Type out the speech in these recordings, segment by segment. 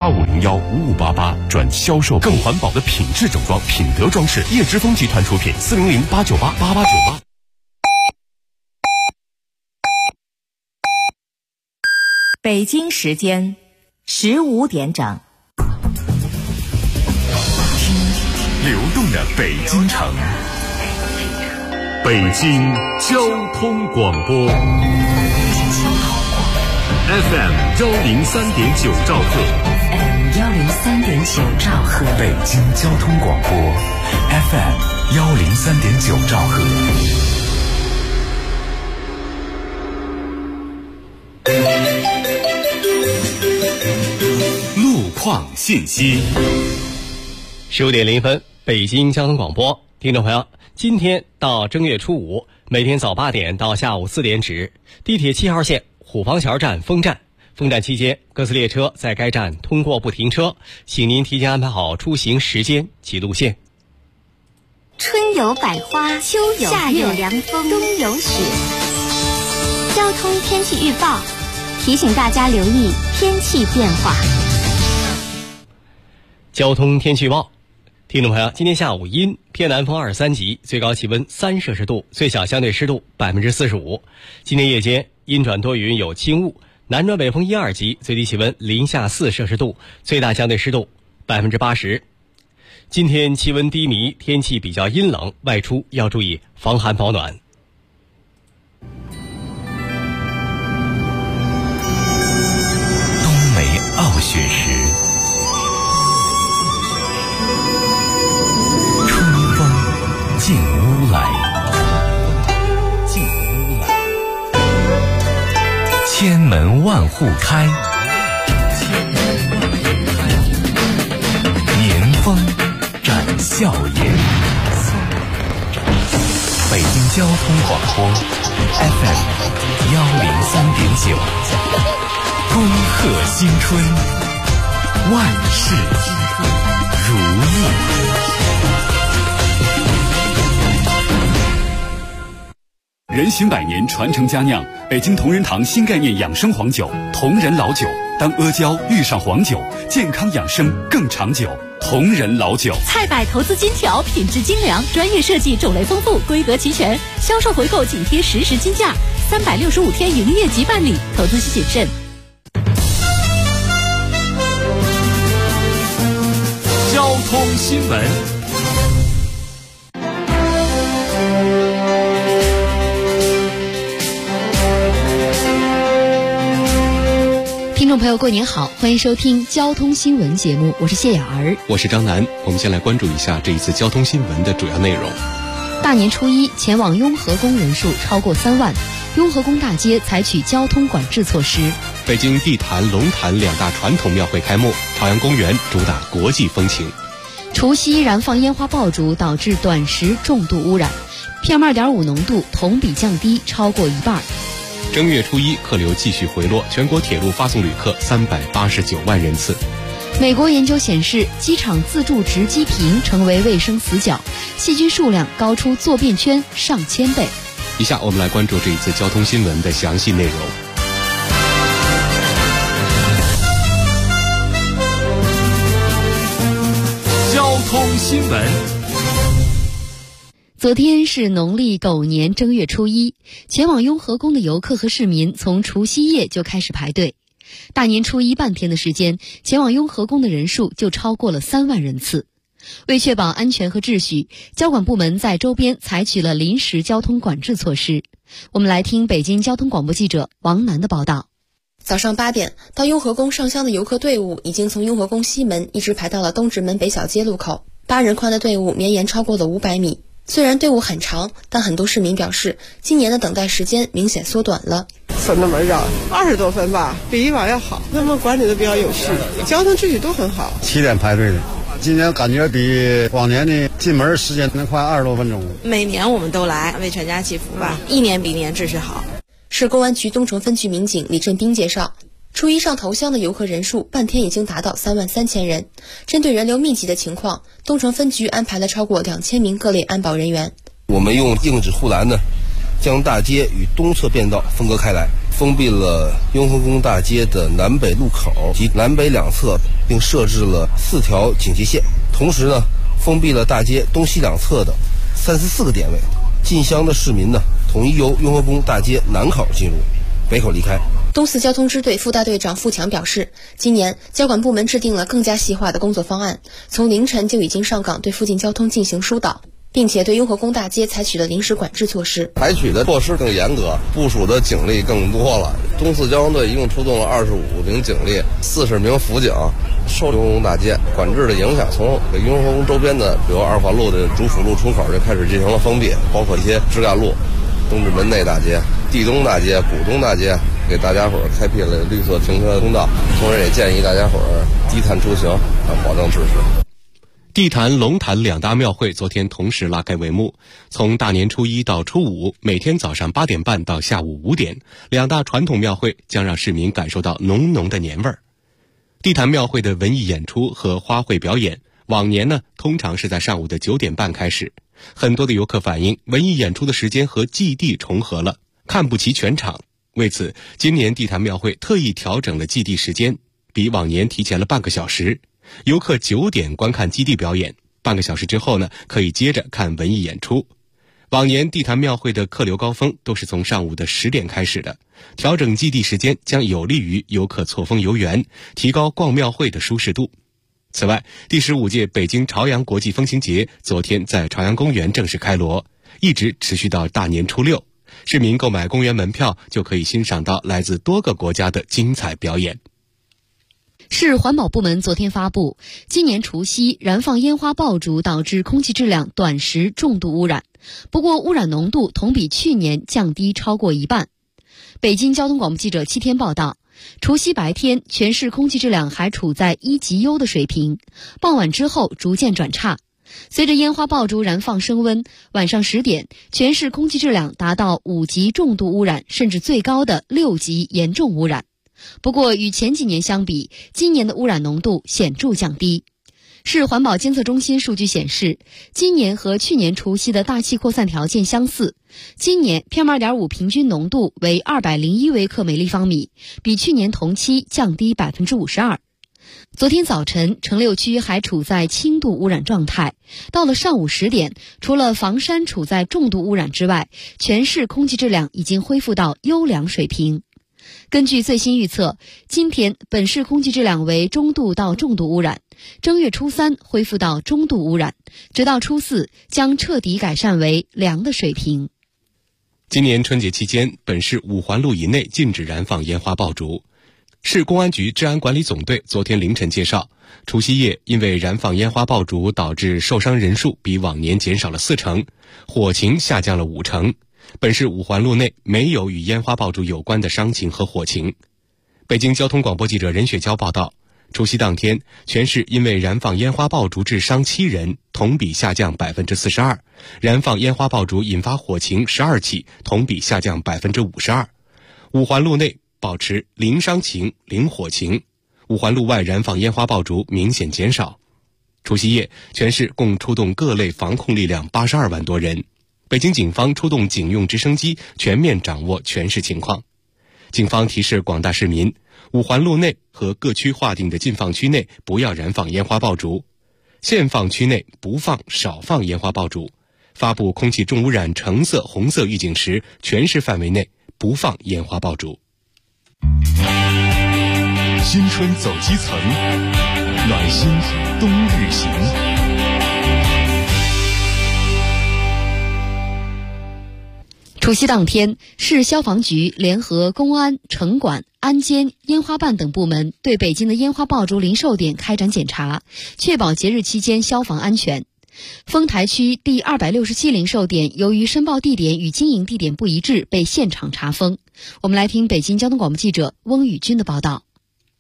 85015588转销售更环保的品质整装，品德装饰，叶之峰集团出品，400-898-8898。 北京时间15点整。 听流动的北京城，北京交通广播 FM 103.9兆赫 103.9兆赫， 北京交通广播 FM 103.9兆赫。 路况信息。 15点0分，北京交通广播，听众朋友，今天到正月初五，每天早8点到下午4点止，地铁7号线虎坊桥站封站。封站期间，各次列车在该站通过不停车，请您提前安排好出行时间及路线。 春有百花，秋有夏有凉风，冬有雪。交通天气预报提醒大家留意天气变化。 交通天气预报，听众朋友，今天下午阴，偏南风2-3级，最高气温3摄氏度，最小相对湿度45%。今天夜间阴转多云有轻雾，南转北风1-2级，最低气温零下4摄氏度，最大相对湿度80%。今天气温低迷，天气比较阴冷，外出要注意防寒保暖。 冬梅傲雪时，春风进屋来，千门万户开，年风展笑颜。北京交通广播 FM 103.9，恭贺新春，万事如意。 人行百年，传承佳酿，北京同仁堂新概念养生黄酒，同仁老酒。当阿胶遇上黄酒，健康养生更长久。同仁老酒。 菜百投资金条，品质精良，专业设计，种类丰富，规格齐全，销售回购紧贴实时金价，365天营业即办理，投资需谨慎。 交通新闻。 听众朋友，过年好，欢迎收听交通新闻节目，我是谢雅儿， 我是张楠。我们先来关注一下这一次交通新闻的主要内容。 大年初一前往雍和宫人数超过3万，雍和宫大街采取交通管制措施。 北京地坛、龙潭2大传统庙会开幕，朝阳公园主打国际风情。 除夕燃放烟花爆竹导致短时重度污染， PM2.5 浓度同比降低超过1半。 正月初一客流继续回落，全国铁路发送旅客389万人次。 美国研究显示，机场自助值机坪成为卫生死角，细菌数量高出坐便圈上千倍。 以下我们来关注这一次交通新闻的详细内容。 交通新闻。 昨天是农历狗年正月初一，前往雍和宫的游客和市民从除夕夜就开始排队。大年初一半天的时间，前往雍和宫的人数就超过了3万人次。为确保安全和秩序，交管部门在周边采取了临时交通管制措施。我们来听北京交通广播记者王楠的报道。 早上8点，到雍和宫上香的游客队伍已经从雍和宫西门一直排到了东直门北小街路口，8人宽的队伍绵延超过了500米。虽然队伍很长，但很多市民表示，今年的等待时间明显缩短了。 分的门绕20多分吧，比以往要好，他们管理的比较有序，交通秩序都很好。 7点排队的，今年感觉比往年的进门时间能快20多分钟。 每年我们都来为全家祈福吧，一年比一年秩序好。 市公安局东城分局民警李振兵介绍，初一上头香的游客人数半天已经达到3万3000人。针对人流密集的情况，东城分局安排了超过2000名各类安保人员。 我们用硬质护栏呢，将大街与东侧便道分割开来， 封闭了雍和宫大街的南北路口及南北两侧，并设置了4条警戒线。同时呢，封闭了大街东西两侧的34个点位。进香的市民呢，统一由雍和宫大街南口进入，北口离开。 东四交通支队副大队长付强表示，今年交管部门制定了更加细化的工作方案，从凌晨就已经上岗对附近交通进行疏导，并且对雍和宫大街采取了临时管制措施。 采取的措施更严格，部署的警力更多了。东四交通队一共出动了25名警力，40名辅警，受雍和宫大街管制的影响，从雍和宫周边的，比如二环路的主辅路出口就开始进行了封闭，包括一些枝干路、东直门内大街、地东大街、古东大街，给大家伙儿开辟了绿色停车通道，同时也建议大家伙儿低碳出行，保证秩序。 地坛、龙坛两大庙会昨天同时拉开帷幕，从大年初一到初五，每天早上8点半到下午5点，两大传统庙会将让市民感受到浓浓的年味儿。地坛庙会的文艺演出和花卉表演，往年呢通常是在上午的9点半开始，很多的游客反映文艺演出的时间和祭地重合了，看不齐全场。为此，今年地坛庙会特意调整了祭地时间，比往年提前了半个小时。游客9点观看基地表演，半个小时之后呢，可以接着看文艺演出。往年地坛庙会的客流高峰都是从上午的10点开始的，调整基地时间将有利于游客错峰游园，提高逛庙会的舒适度。此外，第15届北京朝阳国际风情节昨天在朝阳公园正式开锣，一直持续到大年初6。市民购买公园门票就可以欣赏到来自多个国家的精彩表演。 市环保部门昨天发布，今年除夕燃放烟花爆竹导致空气质量短时重度污染，不过污染浓度同比去年降低超过一半。北京交通广播记者7天报道，除夕白天全市空气质量还处在1级优的水平，傍晚之后逐渐转差。随着烟花爆竹燃放升温，晚上10点，全市空气质量达到5级重度污染，甚至最高的6级严重污染。不过与前几年相比，今年的污染浓度显著降低。市环保监测中心数据显示，今年和去年除夕的大气扩散条件相似，今年 PM2.5 平均浓度为201微克每立方米，比去年同期降低 52%。昨天早晨，城6区还处在轻度污染状态，到了上午10点，除了房山处在重度污染之外，全市空气质量已经恢复到优良水平。根据最新预测，今天本市空气质量为中度到重度污染，正月初3恢复到中度污染，直到初4将彻底改善为良的水平。 今年春节期间，本市5环路以内禁止燃放烟花爆竹。市公安局治安管理总队昨天凌晨介绍，除夕夜因为燃放烟花爆竹导致受伤人数比往年减少了40%，火情下降了50%。本市5环路内没有与烟花爆竹有关的伤情和火情。北京交通广播记者任雪娇报道，除夕当天，全市因为燃放烟花爆竹致伤7人，同比下降 42%； 燃放烟花爆竹引发火情12起，同比下降 52%。 5环路内保持零伤情、零火情，5环路外燃放烟花爆竹明显减少。除夕夜，全市共出动各类防控力量82万多人。北京警方出动警用直升机，全面掌握全市情况。警方提示广大市民，5环路内和各区划定的禁放区内不要燃放烟花爆竹，限放区内不放、少放烟花爆竹。发布空气重污染橙色、红色预警时，全市范围内不放烟花爆竹。 新春走基层，暖心冬日行。 除夕当天，市消防局联合公安、城管、安监、烟花办等部门对北京的烟花爆竹零售点开展检查，确保节日期间消防安全。丰台区第267零售点由于申报地点与经营地点不一致，被现场查封。我们来听北京交通广播记者翁宇军的报道。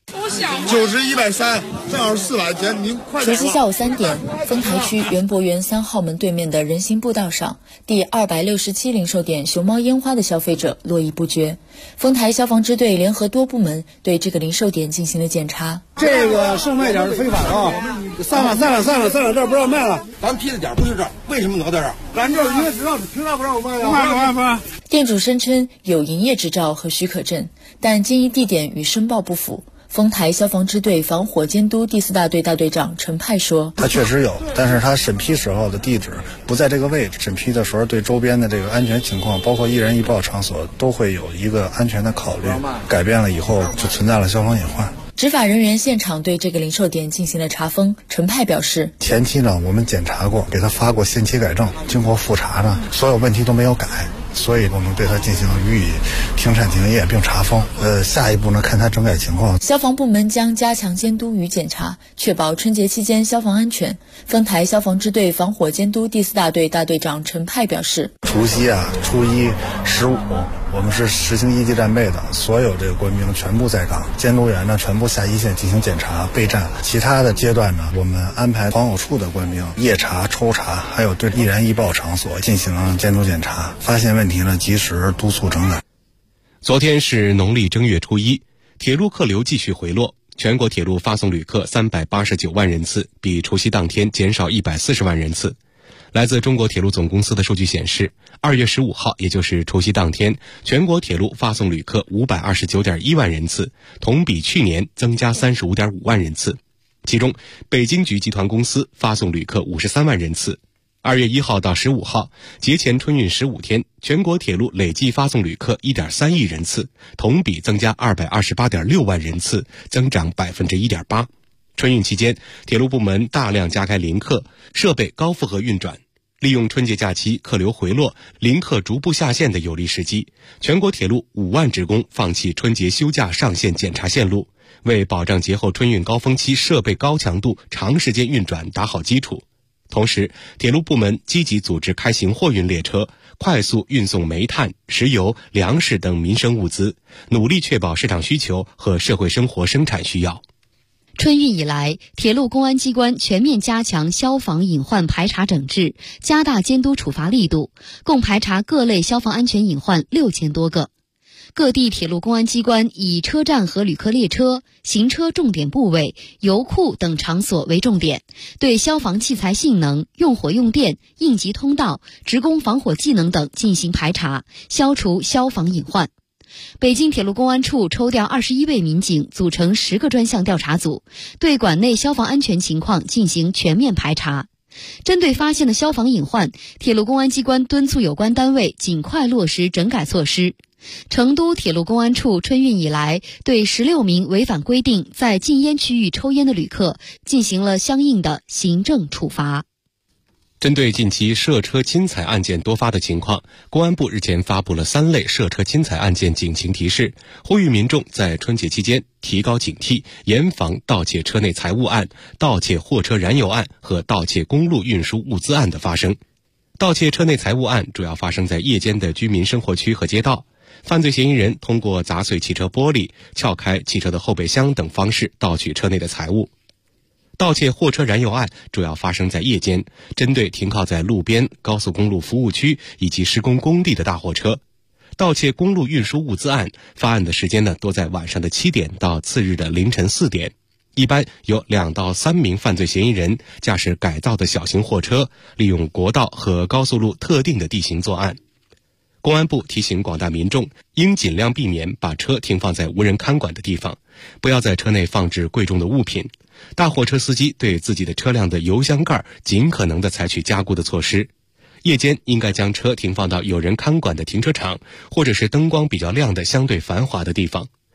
90、130，正好是400钱，您快点。 除夕下午3点，丰台区园博园3号门对面的人行步道上，第267零售点熊猫烟花的消费者络绎不绝。丰台消防支队联合多部门对这个零售点进行了检查。 这个售卖点是非法的啊！散了，这儿不让卖了。 咱批的点不是这儿，为什么能在这儿？ 咱这儿营业执照，凭啥不让我卖呀？不卖。 店主声称有营业执照和许可证，但经营地点与申报不符。丰台消防支队防火监督第4大队大队长陈派说：“ 他确实有，但是他审批时候的地址不在这个位置。审批的时候对周边的这个安全情况，包括易燃易爆场所，都会有一个安全的考虑。改变了以后，就存在了消防隐患。” 执法人员现场对这个零售点进行了查封。陈派表示， 前期呢，我们检查过，给他发过限期改正，经过复查呢，所有问题都没有改，所以我们对他进行予以停产停业并查封。下一步呢，看他整改情况。 消防部门将加强监督与检查，确保春节期间消防安全。丰台消防支队防火监督第4大队大队长陈派表示， 除夕初一、15，我们是实行1级战备的，所有这个官兵全部在岗，监督员呢全部下一线进行检查备战。其他的阶段呢，我们安排防火处的官兵夜查、抽查，还有对易燃易爆场所进行监督检查，发现问题呢及时督促整改。 昨天是农历正月初一，铁路客流继续回落，全国铁路发送旅客389万人次，比除夕当天减少140万人次。来自中国铁路总公司的数据显示，2月15号，也就是除夕当天，全国铁路发送旅客529.1万人次，同比去年增加35.5万人次。其中，北京局集团公司发送旅客53万人次。2月1号到15号，节前春运15天，全国铁路累计发送旅客1.3亿人次，同比增加228.6万人次，增长1.8%。春运期间，铁路部门大量加开临客，设备高负荷运转，利用春节假期客流回落、临客逐步下线的有利时机，全国铁路5万职工放弃春节休假上线检查线路，为保障节后春运高峰期设备高强度、长时间运转打好基础。同时，铁路部门积极组织开行货运列车，快速运送煤炭、石油、粮食等民生物资，努力确保市场需求和社会生活生产需要。 春运以来，铁路公安机关全面加强消防隐患排查整治，加大监督处罚力度，共排查各类消防安全隐患6000多个。各地铁路公安机关以车站和旅客列车、行车重点部位、油库等场所为重点，对消防器材性能、用火用电、应急通道、职工防火技能等进行排查，消除消防隐患。北京铁路公安处抽调21位民警，组成10个专项调查组，对管内消防安全情况进行全面排查。针对发现的消防隐患，铁路公安机关敦促有关单位尽快落实整改措施。成都铁路公安处春运以来，对16名违反规定在禁烟区域抽烟的旅客进行了相应的行政处罚。 针对近期涉车侵财案件多发的情况，公安部日前发布了3类涉车侵财案件警情提示，呼吁民众在春节期间提高警惕，严防盗窃车内财物案、盗窃货车燃油案和盗窃公路运输物资案的发生。盗窃车内财物案主要发生在夜间的居民生活区和街道，犯罪嫌疑人通过砸碎汽车玻璃、撬开汽车的后备箱等方式盗取车内的财物。盗窃货车燃油案主要发生在夜间，针对停靠在路边、高速公路服务区以及施工工地的大货车。盗窃公路运输物资案发案的时间多在晚上的7点到次日的凌晨4点。一般有2到3名犯罪嫌疑人驾驶改造的小型货车，利用国道和高速路特定的地形作案。公安部提醒广大民众，应尽量避免把车停放在无人看管的地方，不要在车内放置贵重的物品。大货车司机对自己的车辆的油箱盖尽可能的采取加固的措施。夜间应该将车停放到有人看管的停车场，或者是灯光比较亮的相对繁华的地方。